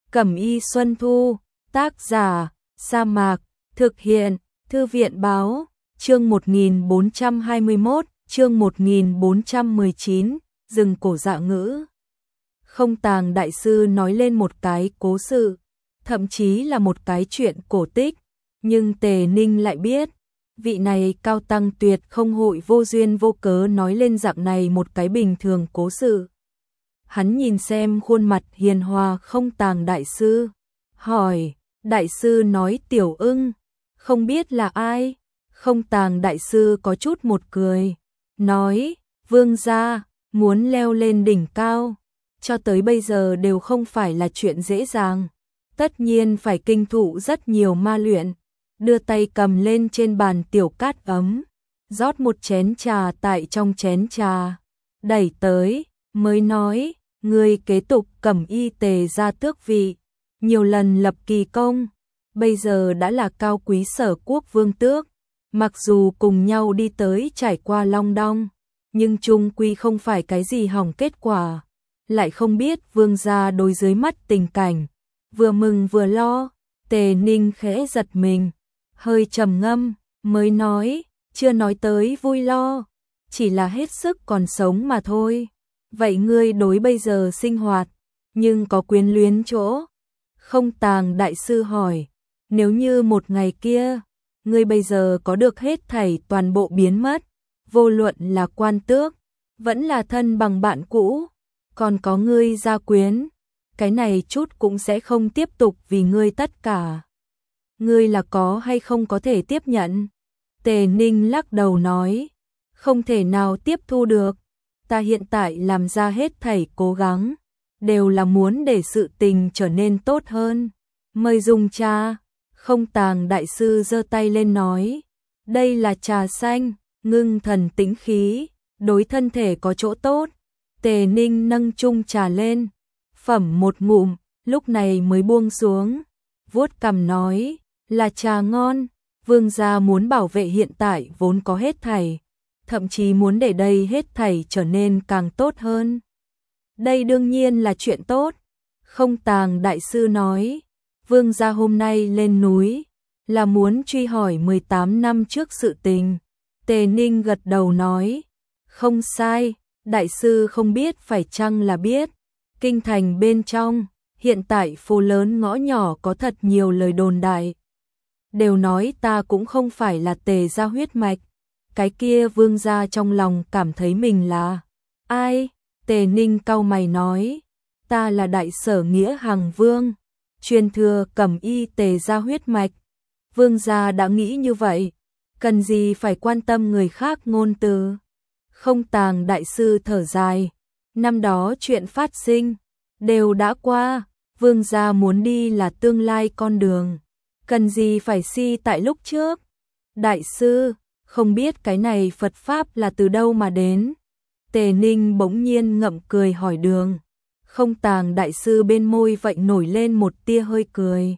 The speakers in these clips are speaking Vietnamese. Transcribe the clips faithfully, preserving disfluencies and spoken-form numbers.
Cẩm y Xuân Thu, tác giả, Sa Mạc, thực hiện, Thư viện báo, chương một nghìn bốn trăm hai mươi mốt, chương một nghìn bốn trăm mười chín, Rừng cổ dạ ngữ. Không Tàng đại sư nói lên một cái cố sự, thậm chí là một cái chuyện cổ tích, nhưng Tề Ninh lại biết, vị này cao tăng tuyệt không hội vô duyên vô cớ nói lên dạng này một cái bình thường cố sự. Hắn nhìn xem khuôn mặt hiền hòa Không Tàng đại sư, hỏi, đại sư nói Tiểu Ưng, không biết là ai? Không Tàng đại sư có chút một cười, nói, vương gia, muốn leo lên đỉnh cao, cho tới bây giờ đều không phải là chuyện dễ dàng, tất nhiên phải kinh thụ rất nhiều ma luyện. Đưa tay cầm lên trên bàn tiểu cát ấm, rót một chén trà tại trong chén trà, đẩy tới, mới nói, ngươi kế tục Cẩm y Tề gia tước vị, nhiều lần lập kỳ công, bây giờ đã là cao quý sở quốc vương tước, mặc dù cùng nhau đi tới trải qua long đong, nhưng chung quy không phải cái gì hỏng kết quả, lại không biết vương gia đối dưới mắt tình cảnh, vừa mừng vừa lo. Tề Ninh khẽ giật mình, hơi trầm ngâm, mới nói, chưa nói tới vui lo, chỉ là hết sức còn sống mà thôi. Vậy ngươi đối bây giờ sinh hoạt, nhưng có quyến luyến chỗ? Không Tàng đại sư hỏi, nếu như một ngày kia, ngươi bây giờ có được hết thảy toàn bộ biến mất, vô luận là quan tước, vẫn là thân bằng bạn cũ, còn có ngươi gia quyến, cái này chút cũng sẽ không tiếp tục vì ngươi tất cả. Ngươi là có hay không có thể tiếp nhận? Tề Ninh lắc đầu nói, không thể nào tiếp thu được, ta hiện tại làm ra hết thảy cố gắng, đều là muốn để sự tình trở nên tốt hơn. Mời dùng trà. Không Tàng đại sư giơ tay lên nói, đây là trà xanh, ngưng thần tĩnh khí, đối thân thể có chỗ tốt. Tề Ninh nâng chung trà lên, phẩm một ngụm, lúc này mới buông xuống, vuốt cằm nói, là trà ngon, vương gia muốn bảo vệ hiện tại vốn có hết thảy, thậm chí muốn để đây hết thảy trở nên càng tốt hơn. Đây đương nhiên là chuyện tốt. Không Tàng đại sư nói, vương gia hôm nay lên núi, là muốn truy hỏi mười tám năm trước sự tình. Tề Ninh gật đầu nói, không sai, đại sư không biết phải chăng là biết, kinh thành bên trong, hiện tại phố lớn ngõ nhỏ có thật nhiều lời đồn đại. Đều nói ta cũng không phải là Tề gia huyết mạch, cái kia vương gia trong lòng cảm thấy mình là ai? Tề Ninh cau mày nói, ta là đại sở nghĩa hằng vương, truyền thừa Cẩm y Tề gia huyết mạch. Vương gia đã nghĩ như vậy, cần gì phải quan tâm người khác ngôn từ? Không Tàng đại sư thở dài, năm đó chuyện phát sinh, đều đã qua, vương gia muốn đi là tương lai con đường, cần gì phải si tại lúc trước? Đại sư, không biết cái này Phật Pháp là từ đâu mà đến? Tề Ninh bỗng nhiên ngậm cười hỏi đường. Không Tàng đại sư bên môi vậy nổi lên một tia hơi cười.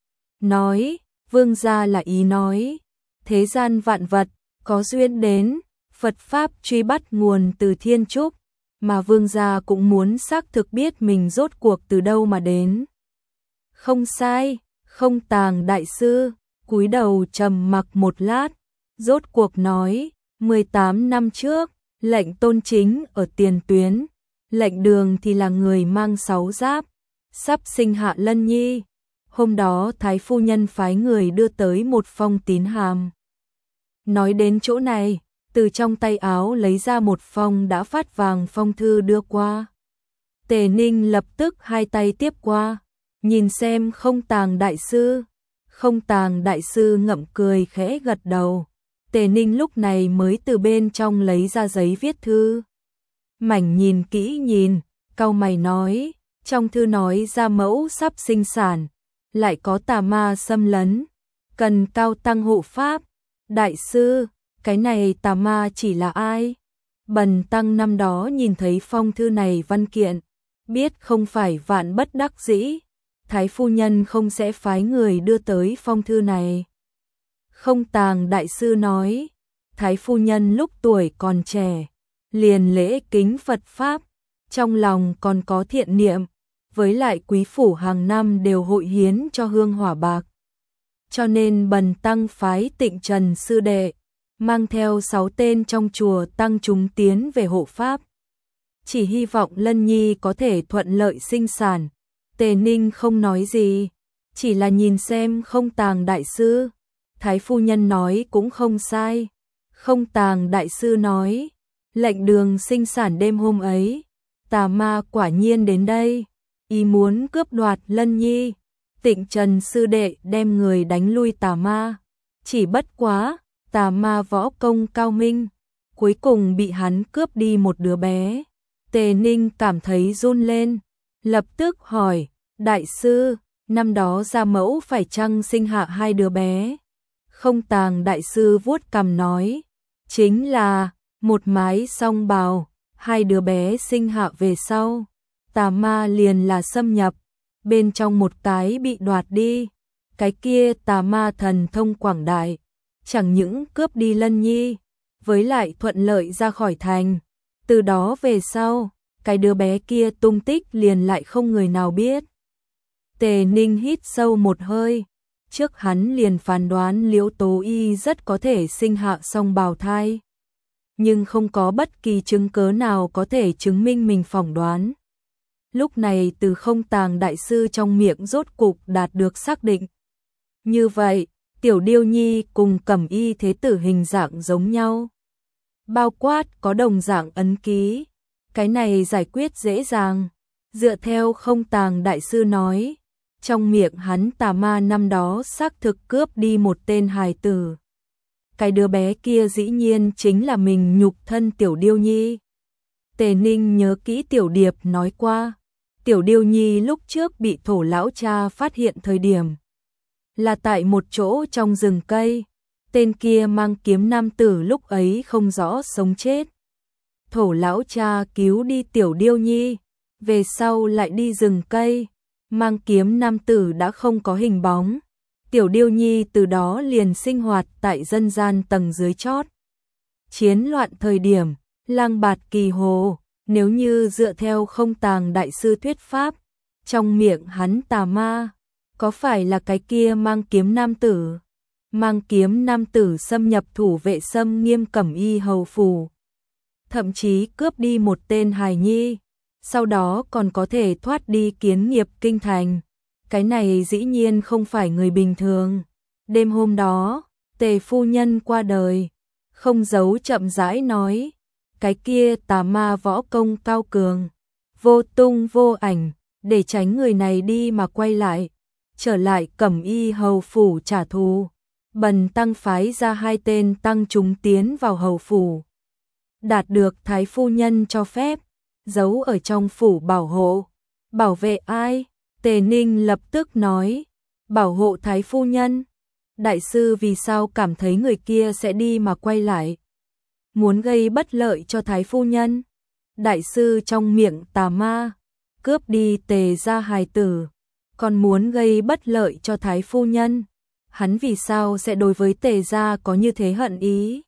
Nói, vương gia là ý nói, thế gian vạn vật, có duyên đến, Phật Pháp truy bắt nguồn từ thiên trúc, mà vương gia cũng muốn xác thực biết mình rốt cuộc từ đâu mà đến. Không sai, Không Tàng đại sư, cúi đầu trầm mặc một lát, rốt cuộc nói, mười tám năm trước, lệnh tôn chính ở tiền tuyến, lệnh đường thì là người mang sáu giáp, sắp sinh hạ lân nhi. Hôm đó Thái phu nhân phái người đưa tới một phong tín hàm. Nói đến chỗ này, từ trong tay áo lấy ra một phong đã phát vàng phong thư đưa qua. Tề Ninh lập tức hai tay tiếp qua, nhìn xem Không Tàng đại sư. Không Tàng đại sư ngậm cười khẽ gật đầu. Tề Ninh lúc này mới từ bên trong lấy ra giấy viết thư. Mảnh nhìn kỹ nhìn, cau mày nói, trong thư nói ra mẫu sắp sinh sản, lại có tà ma xâm lấn, cần cao tăng hộ pháp. Đại sư, cái này tà ma chỉ là ai? Bần tăng năm đó nhìn thấy phong thư này văn kiện, biết không phải vạn bất đắc dĩ, Thái phu nhân không sẽ phái người đưa tới phong thư này. Không Tàng đại sư nói, Thái phu nhân lúc tuổi còn trẻ, liền lễ kính Phật Pháp, trong lòng còn có thiện niệm, với lại quý phủ hàng năm đều hội hiến cho hương hỏa bạc. Cho nên bần tăng phái Tịnh Trần sư đệ, mang theo sáu tên trong chùa tăng chúng tiến về hộ pháp. Chỉ hy vọng Lân Nhi có thể thuận lợi sinh sản. Tề Ninh không nói gì, chỉ là nhìn xem Không Tàng đại sư. Thái phu nhân nói cũng không sai. Không Tàng đại sư nói, lệnh đường sinh sản đêm hôm ấy, tà ma quả nhiên đến đây, ý muốn cướp đoạt Lân Nhi. Tịnh Trần sư đệ đem người đánh lui tà ma, chỉ bất quá, tà ma võ công cao minh, cuối cùng bị hắn cướp đi một đứa bé. Tề Ninh cảm thấy run lên, lập tức hỏi, đại sư, năm đó gia mẫu phải chăng sinh hạ hai đứa bé? Không Tàng đại sư vuốt cằm nói, chính là, một mái song bào, hai đứa bé sinh hạ về sau, tà ma liền là xâm nhập, bên trong một cái bị đoạt đi, cái kia tà ma thần thông quảng đại, chẳng những cướp đi Lân Nhi, với lại thuận lợi ra khỏi thành. Từ đó về sau, cái đứa bé kia tung tích liền lại không người nào biết. Tề Ninh hít sâu một hơi, trước hắn liền phán đoán Liễu Tố Y rất có thể sinh hạ song bào thai, nhưng không có bất kỳ chứng cớ nào có thể chứng minh mình phỏng đoán. Lúc này từ Không Tàng đại sư trong miệng rốt cục đạt được xác định. Như vậy, Tiểu Điêu Nhi cùng Cẩm Y thế tử hình dạng giống nhau, bao quát có đồng dạng ấn ký, cái này giải quyết dễ dàng. Dựa theo Không Tàng đại sư nói, trong miệng hắn tà ma năm đó xác thực cướp đi một tên hài tử. Cái đứa bé kia dĩ nhiên chính là mình nhục thân Tiểu Điêu Nhi. Tề Ninh nhớ kỹ Tiểu Điệp nói qua, Tiểu Điêu Nhi lúc trước bị Thổ lão cha phát hiện thời điểm, là tại một chỗ trong rừng cây, tên kia mang kiếm nam tử lúc ấy không rõ sống chết. Thổ lão cha cứu đi Tiểu Điêu Nhi, về sau lại đi rừng cây, mang kiếm nam tử đã không có hình bóng. Tiểu Điêu Nhi từ đó liền sinh hoạt tại dân gian tầng dưới chót. Chiến loạn thời điểm, lang bạt kỳ hồ, nếu như dựa theo Không Tàng đại sư thuyết pháp, trong miệng hắn tà ma, có phải là cái kia mang kiếm nam tử? Mang kiếm nam tử xâm nhập thủ vệ Sâm Nghiêm Cẩm Y hầu phủ, thậm chí cướp đi một tên hài nhi, sau đó còn có thể thoát đi Kiến Nghiệp kinh thành. Cái này dĩ nhiên không phải người bình thường. Đêm hôm đó, Tề phu nhân qua đời, không giấu chậm rãi nói, cái kia tà ma võ công cao cường, vô tung vô ảnh, để tránh người này đi mà quay lại, trở lại Cẩm Y hầu phủ trả thù. Bần tăng phái ra hai tên tăng chúng tiến vào hầu phủ, đạt được thái phu nhân cho phép, giấu ở trong phủ bảo hộ. Bảo vệ ai? Tề Ninh lập tức nói, bảo hộ thái phu nhân. Đại sư vì sao cảm thấy người kia sẽ đi mà quay lại? Muốn gây bất lợi cho thái phu nhân. Đại sư trong miệng tà ma, cướp đi Tề gia hài tử, còn muốn gây bất lợi cho thái phu nhân. Hắn vì sao sẽ đối với Tề gia có như thế hận ý?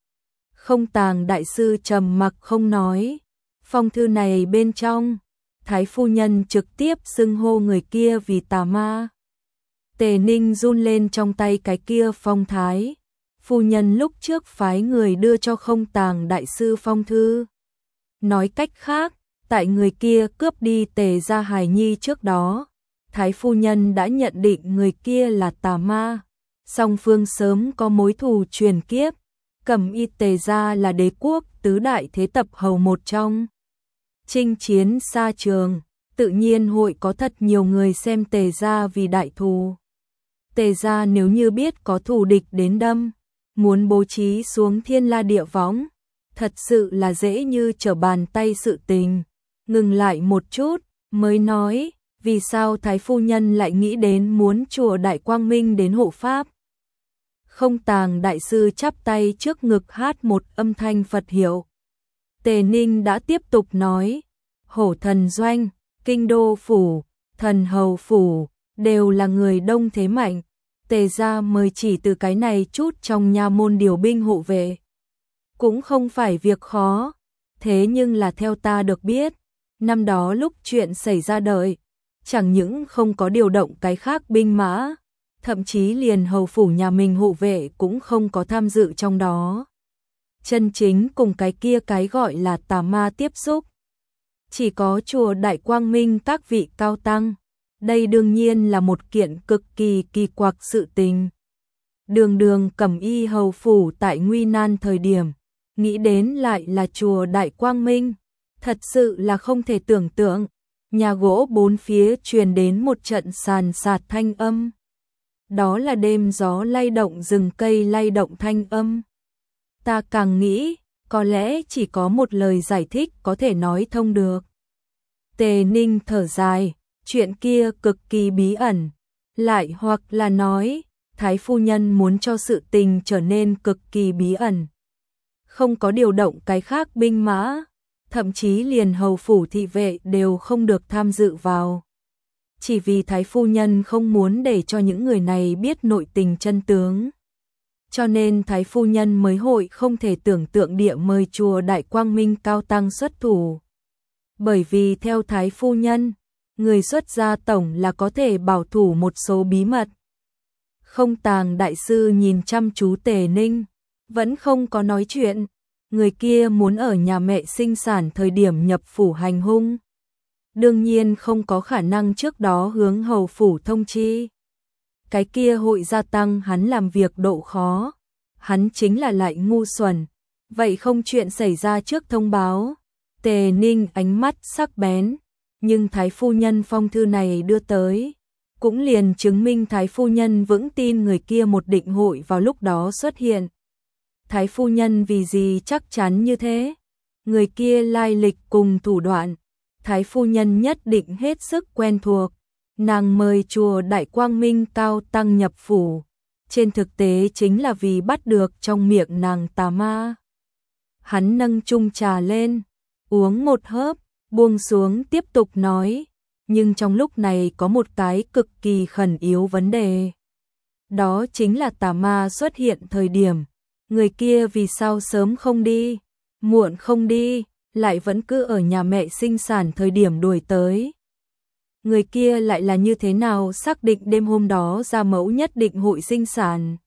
Không Tàng đại sư trầm mặc không nói. Phong thư này bên trong, thái phu nhân trực tiếp xưng hô người kia vì tà ma. Tề Ninh run lên trong tay cái kia phong thái. Phu nhân lúc trước phái người đưa cho Không Tàng đại sư phong thư. Nói cách khác, tại người kia cướp đi Tề gia hài nhi trước đó, thái phu nhân đã nhận định người kia là tà ma. Song phương sớm có mối thù truyền kiếp. Cẩm Y Tề gia là đế quốc tứ đại thế tập hầu một trong. Chinh chiến xa trường, tự nhiên hội có thật nhiều người xem Tề gia vì đại thù. Tề gia nếu như biết có thù địch đến đâm, muốn bố trí xuống thiên la địa võng, thật sự là dễ như trở bàn tay sự tình. Ngừng lại một chút, mới nói, vì sao thái phu nhân lại nghĩ đến muốn chùa Đại Quang Minh đến hộ pháp? Không Tàng đại sư chắp tay trước ngực hát một âm thanh Phật hiệu. Tề Ninh đã tiếp tục nói, Hổ Thần Doanh, Kinh Đô Phủ, Thần Hầu Phủ, đều là người đông thế mạnh. Tề gia mời chỉ từ cái này chút trong nha môn điều binh hộ vệ, cũng không phải việc khó. Thế nhưng là theo ta được biết, năm đó lúc chuyện xảy ra đời, chẳng những không có điều động cái khác binh mã, thậm chí liền hầu phủ nhà mình hộ vệ cũng không có tham dự trong đó. Chân chính cùng cái kia cái gọi là tà ma tiếp xúc. Chỉ có chùa Đại Quang Minh các vị cao tăng. Đây đương nhiên là một kiện cực kỳ kỳ quặc sự tình. Đường đường cẩm y hầu phủ tại nguy nan thời điểm, nghĩ đến lại là chùa Đại Quang Minh. Thật sự là không thể tưởng tượng. Nhà gỗ bốn phía truyền đến một trận sàn sạt thanh âm. Đó là đêm gió lay động rừng cây lay động thanh âm. Ta càng nghĩ, có lẽ chỉ có một lời giải thích có thể nói thông được. Tề Ninh thở dài, chuyện kia cực kỳ bí ẩn. Lại hoặc là nói, Thái phu nhân muốn cho sự tình trở nên cực kỳ bí ẩn. Không có điều động cái khác binh mã, thậm chí liền hầu phủ thị vệ đều không được tham dự vào. Chỉ vì Thái phu nhân không muốn để cho những người này biết nội tình chân tướng. Cho nên Thái phu nhân mới hội không thể tưởng tượng địa mời chùa Đại Quang Minh cao tăng xuất thủ. Bởi vì theo Thái phu nhân, người xuất gia tổng là có thể bảo thủ một số bí mật. Không Tàng đại sư nhìn chăm chú Tề Ninh, vẫn không có nói chuyện. Người kia muốn ở nhà mẹ sinh sản thời điểm nhập phủ hành hung. Đương nhiên không có khả năng trước đó hướng hầu phủ thông chi. Cái kia hội gia tăng hắn làm việc độ khó. Hắn chính là lại ngu xuẩn. Vậy không chuyện xảy ra trước thông báo. Tề Ninh ánh mắt sắc bén. Nhưng Thái phu nhân phong thư này đưa tới, cũng liền chứng minh Thái phu nhân vững tin người kia một định hội vào lúc đó xuất hiện. Thái phu nhân vì gì chắc chắn như thế? Người kia lai lịch cùng thủ đoạn, Thái phu nhân nhất định hết sức quen thuộc. Nàng mời chùa Đại Quang Minh cao tăng nhập phủ, trên thực tế chính là vì bắt được trong miệng nàng tà ma. Hắn nâng chung trà lên, uống một hớp, buông xuống tiếp tục nói, nhưng trong lúc này có một cái cực kỳ khẩn yếu vấn đề. Đó chính là tà ma xuất hiện thời điểm, người kia vì sao sớm không đi, muộn không đi, lại vẫn cứ ở nhà mẹ sinh sản thời điểm đuổi tới. Người kia lại là như thế nào xác định đêm hôm đó gia mẫu nhất định hội sinh sản.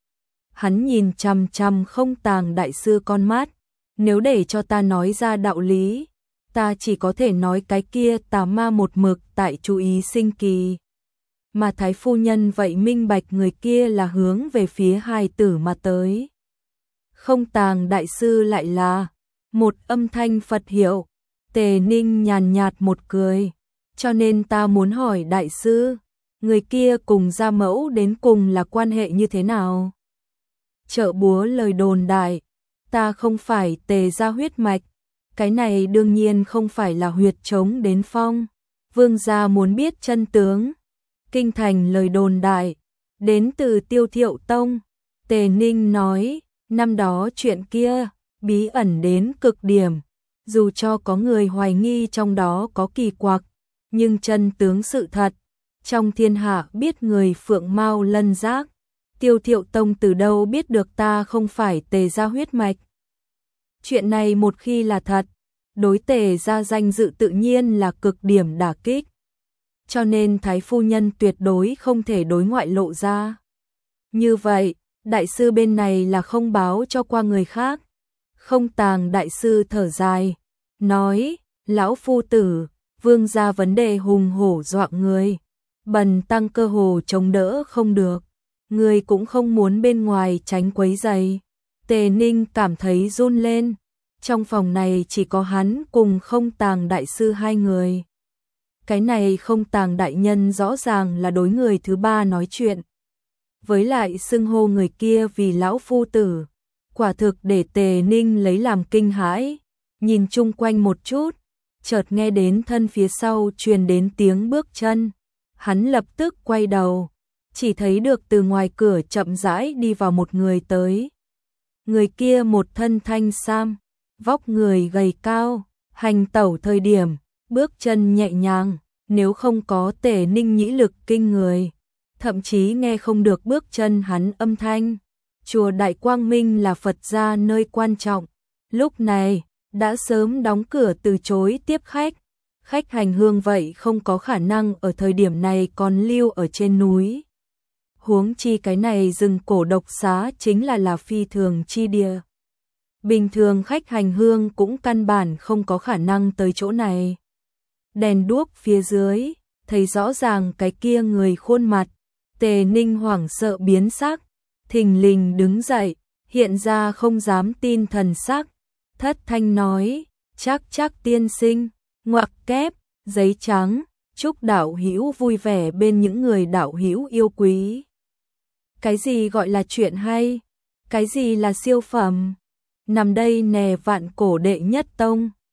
Hắn nhìn chằm chằm Không Tàng đại sư con mắt, nếu để cho ta nói ra đạo lý, ta chỉ có thể nói cái kia tà ma một mực tại chú ý sinh kỳ. Mà Thái phu nhân vậy minh bạch người kia là hướng về phía hài tử mà tới. Không Tàng đại sư lại là một âm thanh Phật hiệu. Tề Ninh nhàn nhạt một cười. Cho nên ta muốn hỏi đại sư, người kia cùng gia mẫu đến cùng là quan hệ như thế nào? Chợ búa lời đồn đại, ta không phải Tề gia huyết mạch, cái này đương nhiên không phải là huyệt chống đến phong. Vương gia muốn biết chân tướng. Kinh thành lời đồn đại, đến từ Tiêu Thiệu Tông. Tề Ninh nói, năm đó chuyện kia, bí ẩn đến cực điểm. Dù cho có người hoài nghi trong đó có kỳ quặc, nhưng chân tướng sự thật, trong thiên hạ biết người phượng mao lân giác. Tiêu Thiệu Tông từ đâu biết được ta không phải Tề gia huyết mạch? Chuyện này một khi là thật, đối Tề gia danh dự tự nhiên là cực điểm đả kích. Cho nên Thái phu nhân tuyệt đối không thể đối ngoại lộ ra. Như vậy, đại sư bên này là không báo cho qua người khác. Không Tàng đại sư thở dài, nói, lão phu tử, vương gia vấn đề hùng hổ dọa người, bần tăng cơ hồ chống đỡ không được, người cũng không muốn bên ngoài tránh quấy rầy. Tề Ninh cảm thấy run lên, trong phòng này chỉ có hắn cùng Không Tàng đại sư hai người. Cái này Không Tàng đại nhân rõ ràng là đối người thứ ba nói chuyện. Với lại xưng hô người kia vì lão phu tử, quả thực để Tề Ninh lấy làm kinh hãi, nhìn chung quanh một chút, chợt nghe đến thân phía sau truyền đến tiếng bước chân. Hắn lập tức quay đầu, chỉ thấy được từ ngoài cửa chậm rãi đi vào một người tới. Người kia một thân thanh sam, vóc người gầy cao, hành tẩu thời điểm, bước chân nhẹ nhàng, nếu không có Tề Ninh nhĩ lực kinh người, thậm chí nghe không được bước chân hắn âm thanh. Chùa Đại Quang Minh là Phật gia nơi quan trọng, lúc này đã sớm đóng cửa từ chối tiếp khách, khách hành hương vậy không có khả năng ở thời điểm này còn lưu ở trên núi. Huống chi cái này rừng cổ độc xá chính là là phi thường chi địa. Bình thường khách hành hương cũng căn bản không có khả năng tới chỗ này. Đèn đuốc phía dưới, thấy rõ ràng cái kia người khuôn mặt, Tề Ninh hoảng sợ biến sắc, thình lình đứng dậy, hiện ra không dám tin thần sắc, thất thanh nói, chắc chắc tiên sinh, ngoặc kép, giấy trắng, chúc đạo hữu vui vẻ bên những người đạo hữu yêu quý. Cái gì gọi là chuyện hay? Cái gì là siêu phẩm? Nằm đây nè vạn cổ đệ nhất tông.